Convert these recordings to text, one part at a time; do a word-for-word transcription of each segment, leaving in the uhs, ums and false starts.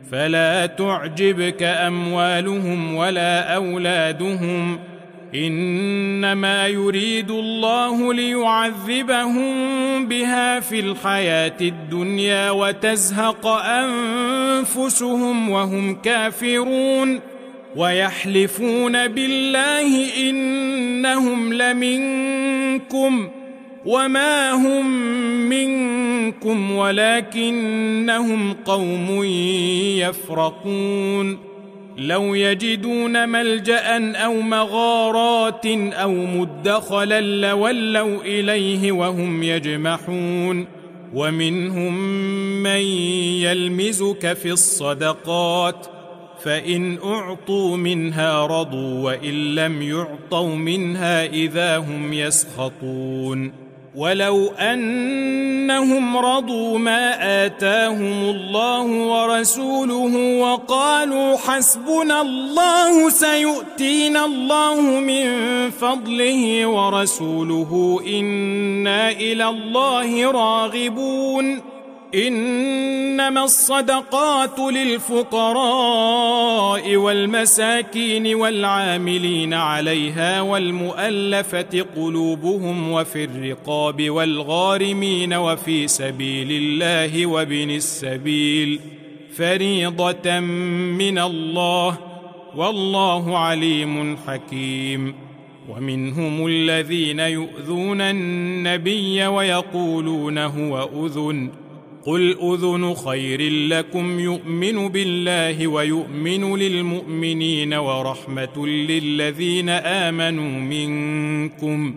فلا تعجبك أموالهم ولا أولادهم، إنما يريد الله ليعذبهم بها في الحياة الدنيا وتزهق أنفسهم وهم كافرون، ويحلفون بالله إنهم لمنكم وما هم منكم ولكنهم قوم يفرقون. لو يجدون ملجأ أو مغارات أو مدخلا لولوا إليه وهم يجمحون. ومنهم من يلمزك في الصدقات فإن أعطوا منها رضوا وإن لم يعطوا منها إذا هم يسخطون. ولو أنهم رضوا ما آتاهم الله ورسوله وقالوا حسبنا الله سيؤتينا الله من فضله ورسوله إنا إلى الله راغبون. إنما الصدقات للفقراء والمساكين والعاملين عليها والمؤلفة قلوبهم وفي الرقاب والغارمين وفي سبيل الله وابن السبيل فريضة من الله والله عليم حكيم. ومنهم الذين يؤذون النبي ويقولون هو أذن، قل أذن خير لكم يؤمن بالله ويؤمن للمؤمنين ورحمة للذين آمنوا منكم،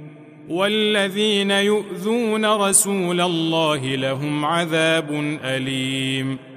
والذين يؤذون رسول الله لهم عذاب أليم.